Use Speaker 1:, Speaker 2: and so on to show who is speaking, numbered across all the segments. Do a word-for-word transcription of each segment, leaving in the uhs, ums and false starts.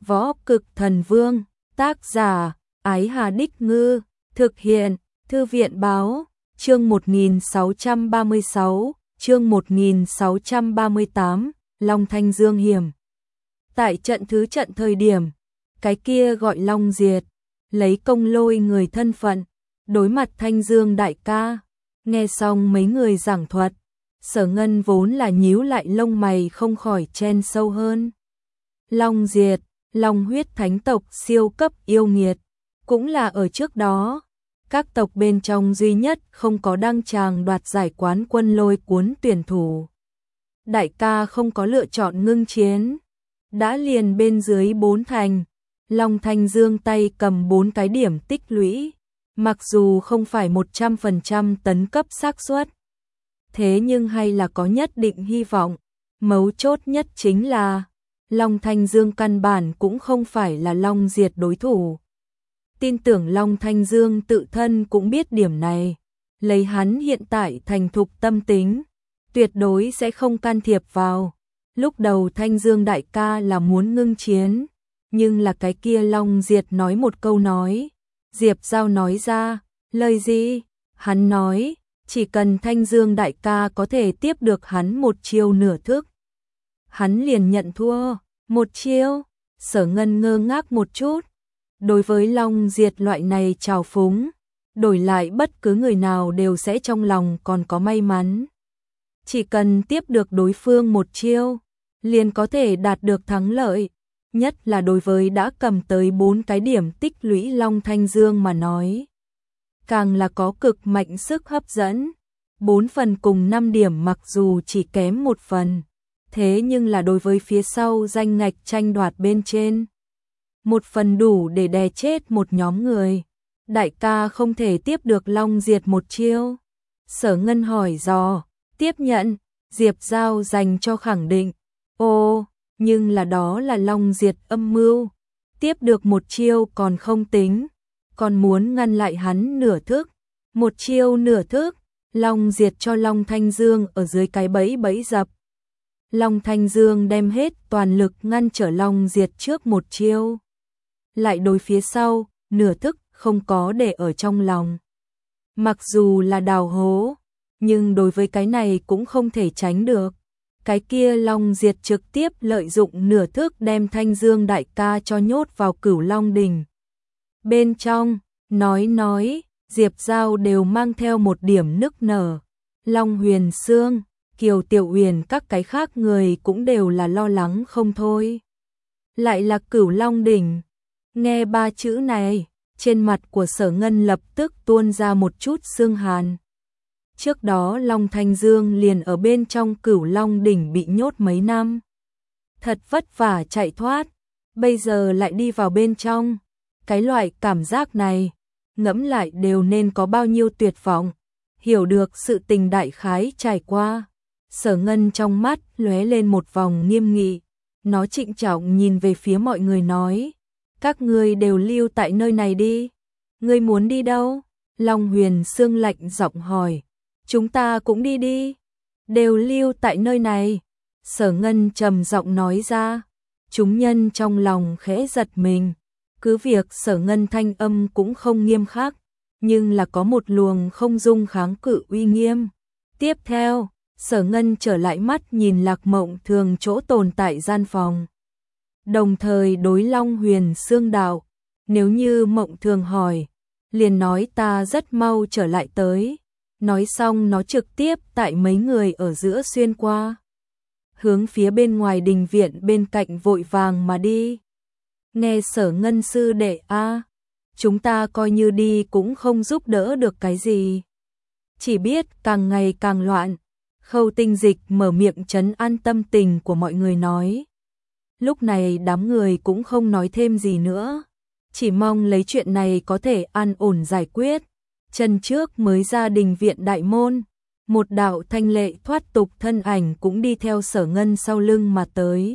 Speaker 1: Võ Cực Thần Vương, tác giả, Ái Hà Đích Ngư, thực hiện, Thư viện Báo, chương một nghìn sáu trăm ba mươi sáu, chương một nghìn sáu trăm ba mươi tám, Long Thanh Dương hiểm. Tại trận thứ trận thời điểm, cái kia gọi Long Diệt, lấy công lôi người thân phận, đối mặt Thanh Dương đại ca, nghe xong mấy người giảng thuật, Sở Ngân vốn là nhíu lại lông mày không khỏi chen sâu hơn. Long Diệt, Long huyết thánh tộc siêu cấp yêu nghiệt, cũng là ở trước đó, các tộc bên trong duy nhất không có đăng tràng đoạt giải quán quân lôi cuốn tuyển thủ. Đại ca không có lựa chọn ngưng chiến, đã liền bên dưới bốn thành, Long Thanh Dương tay cầm bốn cái điểm tích lũy, mặc dù không phải một trăm phần trăm tấn cấp xác suất, thế nhưng hay là có nhất định hy vọng, mấu chốt nhất chính là Long Thanh Dương căn bản cũng không phải là Long Diệt đối thủ. Tin tưởng Long Thanh Dương tự thân cũng biết điểm này, lấy hắn hiện tại thành thục tâm tính, tuyệt đối sẽ không can thiệp vào. Lúc đầu Thanh Dương đại ca là muốn ngưng chiến, nhưng là cái kia Long Diệt nói một câu nói, Diệp Giao nói ra, lời gì? Hắn nói, chỉ cần Thanh Dương đại ca có thể tiếp được hắn một chiêu nửa thức, hắn liền nhận thua. Một chiêu, Sở Ngân ngơ ngác một chút, đối với Long Diệt loại này trào phúng, đổi lại bất cứ người nào đều sẽ trong lòng còn có may mắn. Chỉ cần tiếp được đối phương một chiêu, liền có thể đạt được thắng lợi, nhất là đối với đã cầm tới bốn cái điểm tích lũy Long Thanh Dương mà nói. Càng là có cực mạnh sức hấp dẫn, bốn phần cùng năm điểm mặc dù chỉ kém một phần, thế nhưng là đối với phía sau danh ngạch tranh đoạt bên trên, một phần đủ để đè chết một nhóm người. Đại ca không thể tiếp được Long Diệt một chiêu. Sở Ngân hỏi dò, tiếp nhận, Diệp Giao dành cho khẳng định. Ô, nhưng là đó là Long Diệt âm mưu, tiếp được một chiêu còn không tính, còn muốn ngăn lại hắn nửa thức. Một chiêu nửa thức, Long Diệt cho Long Thanh Dương ở dưới cái bẫy bẫy dập. Long Thanh Dương đem hết toàn lực ngăn trở Long Diệt trước một chiêu, lại đối phía sau, nửa thức không có để ở trong lòng. Mặc dù là đào hố, nhưng đối với cái này cũng không thể tránh được. Cái kia Long Diệt trực tiếp lợi dụng nửa thức đem Thanh Dương đại ca cho nhốt vào Cửu Long Đỉnh. Bên trong, nói nói, Diệp Giao đều mang theo một điểm nức nở. Long Huyền Sương, Kiều Tiểu Uyển các cái khác người cũng đều là lo lắng không thôi. Lại là Cửu Long Đỉnh. Nghe ba chữ này, trên mặt của Sở Ngân lập tức tuôn ra một chút sương hàn. Trước đó Long Thanh Dương liền ở bên trong Cửu Long Đỉnh bị nhốt mấy năm, thật vất vả chạy thoát, bây giờ lại đi vào bên trong. Cái loại cảm giác này, ngẫm lại đều nên có bao nhiêu tuyệt vọng. Hiểu được sự tình đại khái trải qua, Sở Ngân trong mắt lóe lên một vòng nghiêm nghị, nó trịnh trọng nhìn về phía mọi người nói, các ngươi đều lưu tại nơi này đi. Ngươi muốn đi đâu? Long Huyền Sương lạnh giọng hỏi. Chúng ta cũng đi đi. Đều lưu tại nơi này. Sở Ngân trầm giọng nói ra. Chúng nhân trong lòng khẽ giật mình. Cứ việc Sở Ngân thanh âm cũng không nghiêm khắc, nhưng là có một luồng không dung kháng cự uy nghiêm. Tiếp theo, Sở Ngân trở lại mắt nhìn Lạc Mộng Thường chỗ tồn tại gian phòng. Đồng thời đối Long Huyền Sương đạo, nếu như Mộng Thường hỏi, liền nói ta rất mau trở lại tới. Nói xong nó trực tiếp tại mấy người ở giữa xuyên qua, hướng phía bên ngoài đình viện bên cạnh vội vàng mà đi. Nghe Sở Ngân sư đệ a, chúng ta coi như đi cũng không giúp đỡ được cái gì, chỉ biết càng ngày càng loạn. Khâu Tinh Dịch mở miệng trấn an tâm tình của mọi người nói. Lúc này đám người cũng không nói thêm gì nữa, chỉ mong lấy chuyện này có thể an ổn giải quyết. Chân trước mới ra đình viện đại môn, một đạo thanh lệ thoát tục thân ảnh cũng đi theo Sở Ngân sau lưng mà tới.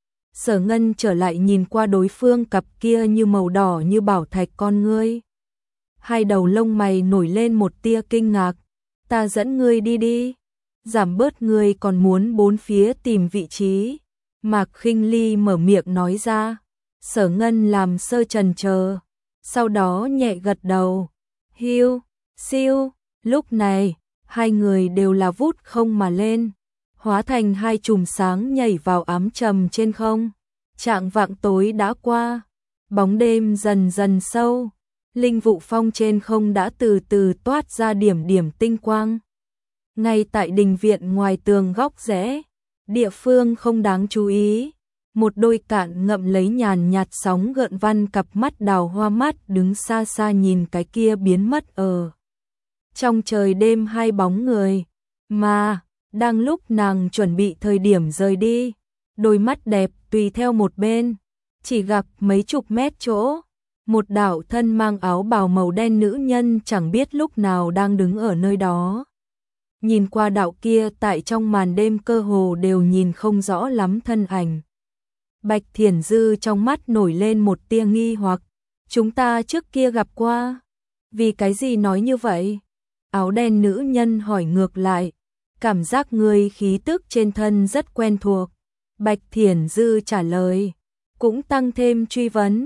Speaker 1: Sở Ngân trở lại nhìn qua đối phương cặp kia như màu đỏ như bảo thạch con ngươi. Hai đầu lông mày nổi lên một tia kinh ngạc. Ta dẫn ngươi đi đi, giảm bớt ngươi còn muốn bốn phía tìm vị trí. Mạc Khinh Ly mở miệng nói ra. Sở Ngân làm sơ chần chờ, sau đó nhẹ gật đầu. Hiu, siêu, lúc này, hai người đều là vút không mà lên, hóa thành hai chùm sáng nhảy vào ám trầm trên không. Trạng vạng tối đã qua, bóng đêm dần dần sâu, linh vụ phong trên không đã từ từ toát ra điểm điểm tinh quang. Ngay tại đình viện ngoài tường góc rẽ, địa phương không đáng chú ý, một đôi cạn ngậm lấy nhàn nhạt sóng gợn văn cặp mắt đào hoa mắt đứng xa xa nhìn cái kia biến mất ở trong trời đêm hai bóng người, mà đang lúc nàng chuẩn bị thời điểm rời đi, đôi mắt đẹp tùy theo một bên, chỉ gặp mấy chục mét chỗ, một đạo thân mang áo bào màu đen nữ nhân chẳng biết lúc nào đang đứng ở nơi đó. Nhìn qua đạo kia tại trong màn đêm cơ hồ đều nhìn không rõ lắm thân ảnh. Bạch Thiển Dư trong mắt nổi lên một tia nghi hoặc, chúng ta trước kia gặp qua, vì cái gì nói như vậy? Áo đen nữ nhân hỏi ngược lại, cảm giác người khí tức trên thân rất quen thuộc. Bạch Thiển Dư trả lời, cũng tăng thêm truy vấn,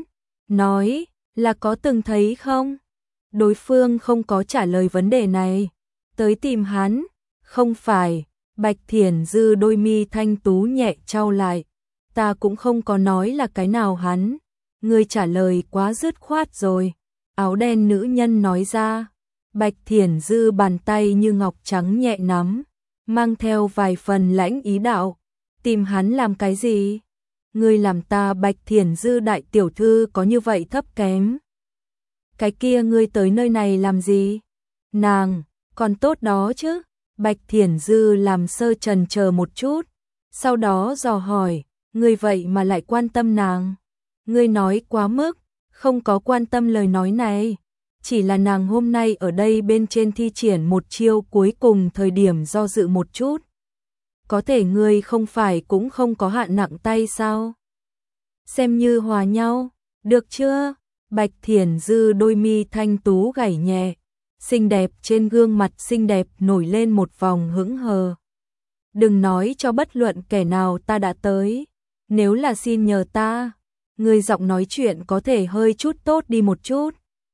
Speaker 1: nói là có từng thấy không? Đối phương không có trả lời vấn đề này, tới tìm hắn, không phải. Bạch Thiển Dư đôi mi thanh tú nhẹ trao lại, ta cũng không có nói là cái nào hắn, ngươi trả lời quá dứt khoát rồi. Áo đen nữ nhân nói ra. Bạch Thiển Dư bàn tay như ngọc trắng nhẹ nắm, mang theo vài phần lãnh ý đạo, tìm hắn làm cái gì? Ngươi làm ta Bạch Thiển Dư đại tiểu thư có như vậy thấp kém? Cái kia ngươi tới nơi này làm gì? Nàng, còn tốt đó chứ? Bạch Thiển Dư làm sơ trần chờ một chút, sau đó dò hỏi, ngươi vậy mà lại quan tâm nàng? Ngươi nói quá mức, không có quan tâm lời nói này, chỉ là nàng hôm nay ở đây bên trên thi triển một chiêu cuối cùng thời điểm do dự một chút. Có thể ngươi không phải cũng không có hạ nặng tay sao? Xem như hòa nhau, được chưa? Bạch Thiển Dư đôi mi thanh tú gảy nhẹ, xinh đẹp trên gương mặt xinh đẹp nổi lên một vòng hững hờ. Đừng nói cho bất luận kẻ nào ta đã tới, nếu là xin nhờ ta, ngươi giọng nói chuyện có thể hơi chút tốt đi một chút.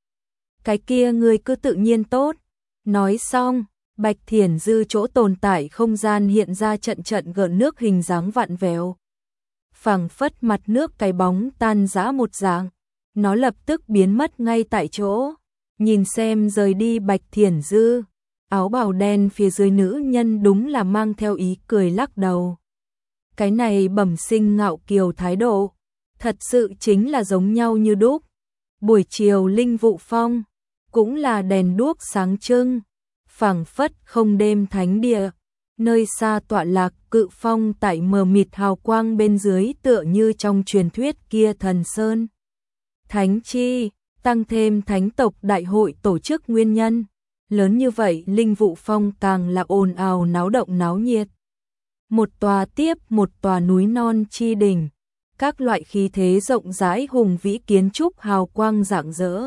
Speaker 1: Cái kia ngươi cứ tự nhiên tốt. Nói xong, Bạch Thiển Dư chỗ tồn tại không gian hiện ra trận trận gợn nước hình dáng vặn vẹo. Phảng phất mặt nước cái bóng tan rã một dạng, nó lập tức biến mất ngay tại chỗ. Nhìn xem rời đi Bạch Thiển Dư, áo bào đen phía dưới nữ nhân đúng là mang theo ý cười lắc đầu. Cái này bẩm sinh ngạo kiều thái độ, thật sự chính là giống nhau như đúc. Buổi chiều linh vụ phong, cũng là đèn đuốc sáng trưng, phảng phất không đêm thánh địa, nơi xa tọa lạc cự phong tại mờ mịt hào quang bên dưới tựa như trong truyền thuyết kia thần sơn. Thánh chi, tăng thêm thánh tộc đại hội tổ chức nguyên nhân, lớn như vậy linh vụ phong càng là ồn ào náo động náo nhiệt. Một tòa tiếp một tòa núi non chi đỉnh, các loại khí thế rộng rãi hùng vĩ kiến trúc hào quang rạng rỡ,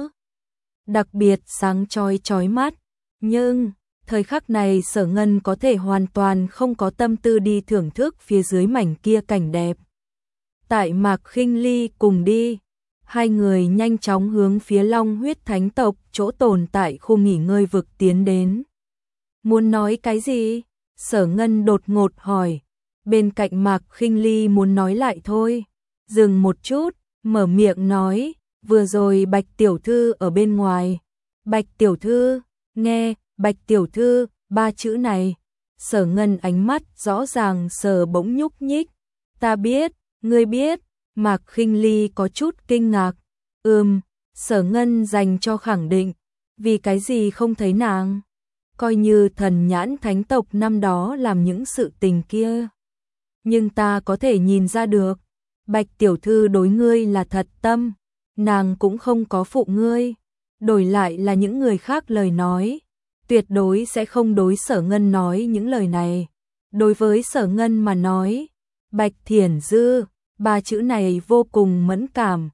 Speaker 1: đặc biệt sáng chói chói mắt, nhưng thời khắc này Sở Ngân có thể hoàn toàn không có tâm tư đi thưởng thức phía dưới mảnh kia cảnh đẹp. Tại Mạc Khinh Ly cùng đi, hai người nhanh chóng hướng phía Long Huyết Thánh tộc chỗ tồn tại khu nghỉ ngơi vực tiến đến. Muốn nói cái gì? Sở Ngân đột ngột hỏi. Bên cạnh Mạc Khinh Ly muốn nói lại thôi, dừng một chút, mở miệng nói, vừa rồi Bạch tiểu thư ở bên ngoài. Bạch tiểu thư, nghe, Bạch tiểu thư, ba chữ này, Sở Ngân ánh mắt rõ ràng sờ bỗng nhúc nhích. Ta biết, ngươi biết. Mạc Khinh Ly có chút kinh ngạc. Ừm, Sở Ngân dành cho khẳng định, vì cái gì không thấy nàng? Coi như thần nhãn thánh tộc năm đó làm những sự tình kia, nhưng ta có thể nhìn ra được, Bạch tiểu thư đối ngươi là thật tâm, nàng cũng không có phụ ngươi, đổi lại là những người khác lời nói, tuyệt đối sẽ không đối Sở Ngân nói những lời này. Đối với Sở Ngân mà nói, Bạch Thiển Dư, ba chữ này vô cùng mẫn cảm,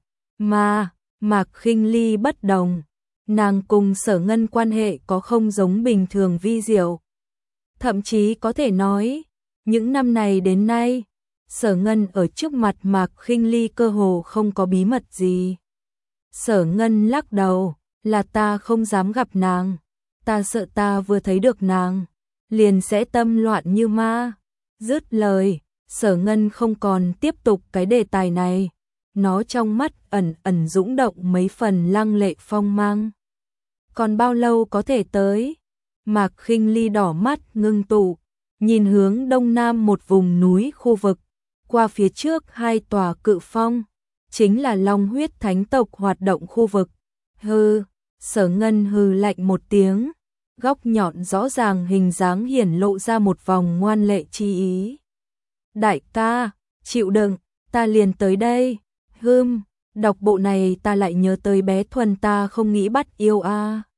Speaker 1: mà Mạc Khinh Ly bất đồng, nàng cùng Sở Ngân quan hệ có không giống bình thường vi diệu. Thậm chí có thể nói, những năm này đến nay, Sở Ngân ở trước mặt Mạc Khinh Ly cơ hồ không có bí mật gì. Sở Ngân lắc đầu, là ta không dám gặp nàng, ta sợ ta vừa thấy được nàng, liền sẽ tâm loạn như ma. Dứt lời, Sở Ngân không còn tiếp tục cái đề tài này, nó trong mắt ẩn ẩn dũng động mấy phần lăng lệ phong mang. Còn bao lâu có thể tới? Mạc Khinh Ly đỏ mắt ngưng tụ, nhìn hướng đông nam một vùng núi khu vực, qua phía trước hai tòa cự phong, chính là Long Huyết Thánh tộc hoạt động khu vực. Hừ, Sở Ngân hừ lạnh một tiếng, góc nhọn rõ ràng hình dáng hiển lộ ra một vòng ngoan lệ chi ý. Đại ca, chịu đựng, ta liền tới đây. Hừm, đọc bộ này ta lại nhớ tới bé Thuần ta không nghĩ bắt yêu a. À.